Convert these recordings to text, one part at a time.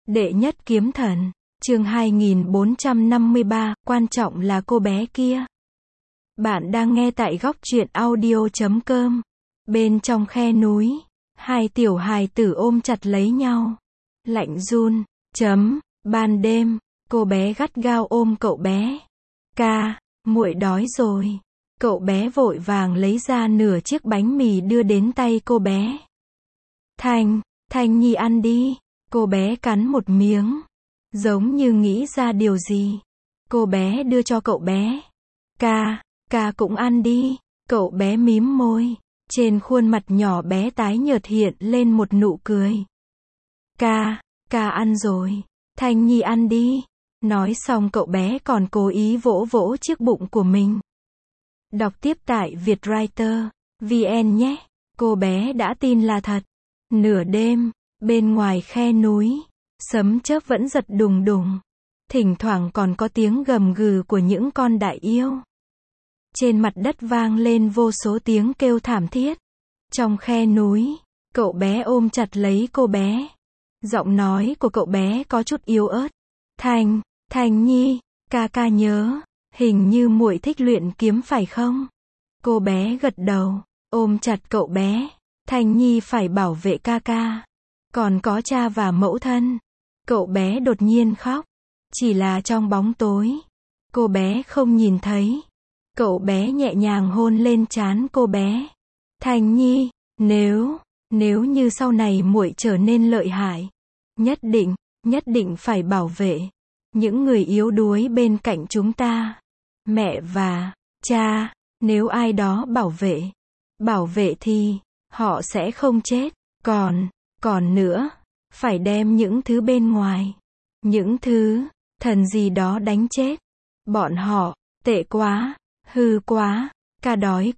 Đệ nhất kiếm thần, chương 2453, quan trọng là cô bé kia. Bạn đang nghe tại góc truyện audio.com. Bên trong khe núi, hai tiểu hài tử ôm chặt lấy nhau. Lạnh run, ban đêm, cô bé gắt gao ôm cậu bé. Ca, muội đói rồi. Cậu bé vội vàng lấy ra nửa chiếc bánh mì đưa đến tay cô bé. Thanh Nhi ăn đi. Cô bé cắn một miếng, giống như nghĩ ra điều gì. Cô bé đưa cho cậu bé. Ca cũng ăn đi. Cậu bé mím môi, trên khuôn mặt nhỏ bé tái nhợt hiện lên một nụ cười. Ca ăn rồi. Thanh Nhi ăn đi. Nói xong cậu bé còn cố ý vỗ vỗ chiếc bụng của mình. Đọc tiếp tại Vietwriter VN nhé. Cô bé đã tin là thật. Nửa đêm, bên ngoài khe núi, sấm chớp vẫn giật đùng đùng. Thỉnh thoảng còn có tiếng gầm gừ của những con đại yêu. Trên mặt đất vang lên vô số tiếng kêu thảm thiết. Trong khe núi, cậu bé ôm chặt lấy cô bé. Giọng nói của cậu bé có chút yếu ớt. Thanh Nhi, ca nhớ, hình như muội thích luyện kiếm phải không? Cô bé gật đầu, ôm chặt cậu bé. Thanh Nhi phải bảo vệ ca. Còn có cha và mẫu thân. Cậu bé đột nhiên khóc. Chỉ là trong bóng tối. Cô bé không nhìn thấy. Cậu bé nhẹ nhàng hôn lên trán cô bé. Thanh Nhi, nếu như sau này muội trở nên lợi hại, nhất định phải bảo vệ những người yếu đuối bên cạnh chúng ta. Mẹ và cha, nếu ai đó bảo vệ thì họ sẽ không chết. Còn nữa, phải đem những thứ bên ngoài, những thứ thần gì đó đánh chết. Bọn họ tệ quá, hư quá, ca đói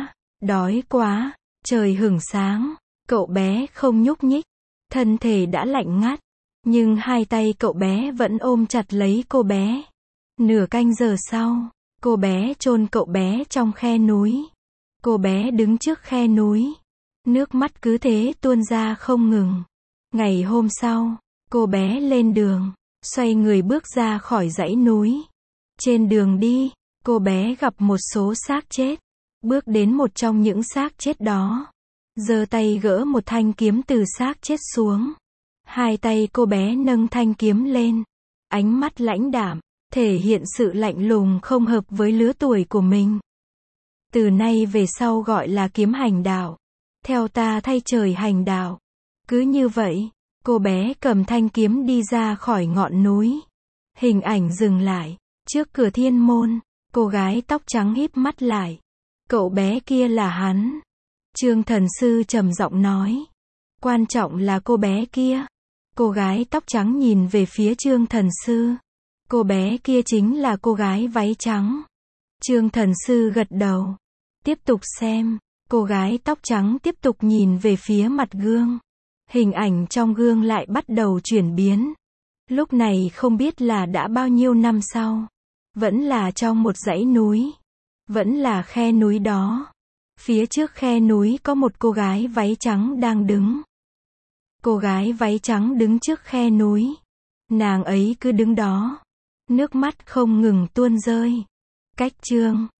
quá. Trời hửng sáng, cậu bé không nhúc nhích, thân thể đã lạnh ngắt, nhưng hai tay cậu bé vẫn ôm chặt lấy cô bé. Nửa canh giờ sau, cô bé chôn cậu bé trong khe núi. Cô bé đứng trước khe núi, nước mắt cứ thế tuôn ra không ngừng. Ngày hôm sau, cô bé lên đường, xoay người bước ra khỏi dãy núi. Trên đường đi, cô bé gặp một số xác chết. Bước đến một trong những xác chết đó, giơ tay gỡ một thanh kiếm từ xác chết xuống. Hai tay cô bé nâng thanh kiếm lên, ánh mắt lãnh đạm, thể hiện sự lạnh lùng không hợp với lứa tuổi của mình. Từ nay về sau gọi là kiếm hành đạo. Theo ta thay trời hành đạo. Cứ như vậy, cô bé cầm thanh kiếm đi ra khỏi ngọn núi. Hình ảnh dừng lại, trước cửa thiên môn, cô gái tóc trắng híp mắt lại. Cậu bé kia là hắn. Chương Thần Sư trầm giọng nói. Quan trọng là cô bé kia. Cô gái tóc trắng nhìn về phía Chương Thần Sư. Cô bé kia chính là cô gái váy trắng. Chương Thần Sư gật đầu. Tiếp tục xem. Cô gái tóc trắng tiếp tục nhìn về phía mặt gương. Hình ảnh trong gương lại bắt đầu chuyển biến. Lúc này không biết là đã bao nhiêu năm sau. Vẫn là trong một dãy núi. Vẫn là khe núi đó. Phía trước khe núi có một cô gái váy trắng đang đứng. Cô gái váy trắng đứng trước khe núi. Nàng ấy cứ đứng đó. Nước mắt không ngừng tuôn rơi. Cách Chương